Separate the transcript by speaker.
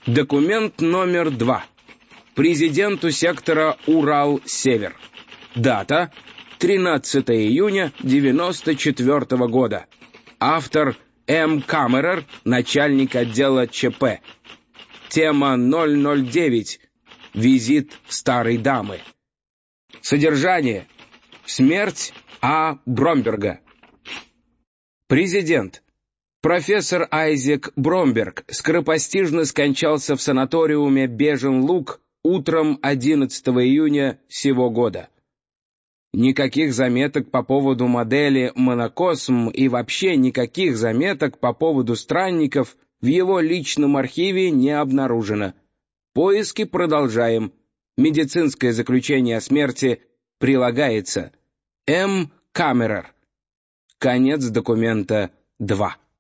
Speaker 1: Документ номер 2. Президенту сектора Урал-Север. Дата 13 июня 1994 года. Автор М. Камерер, начальник отдела ЧП. Тема 009. Визит старой дамы. Содержание. Смерть А. Бромберга. Президент. Профессор Айзек Бромберг скоропостижно скончался в санаториуме Бежен-Луг утром 11 июня сего года. Никаких заметок по поводу модели «Монокосм» и вообще никаких заметок по поводу странников в его личном архиве не обнаружено. Поиски продолжаем. Медицинское заключение о смерти прилагается. М. Камерер. Конец документа 2.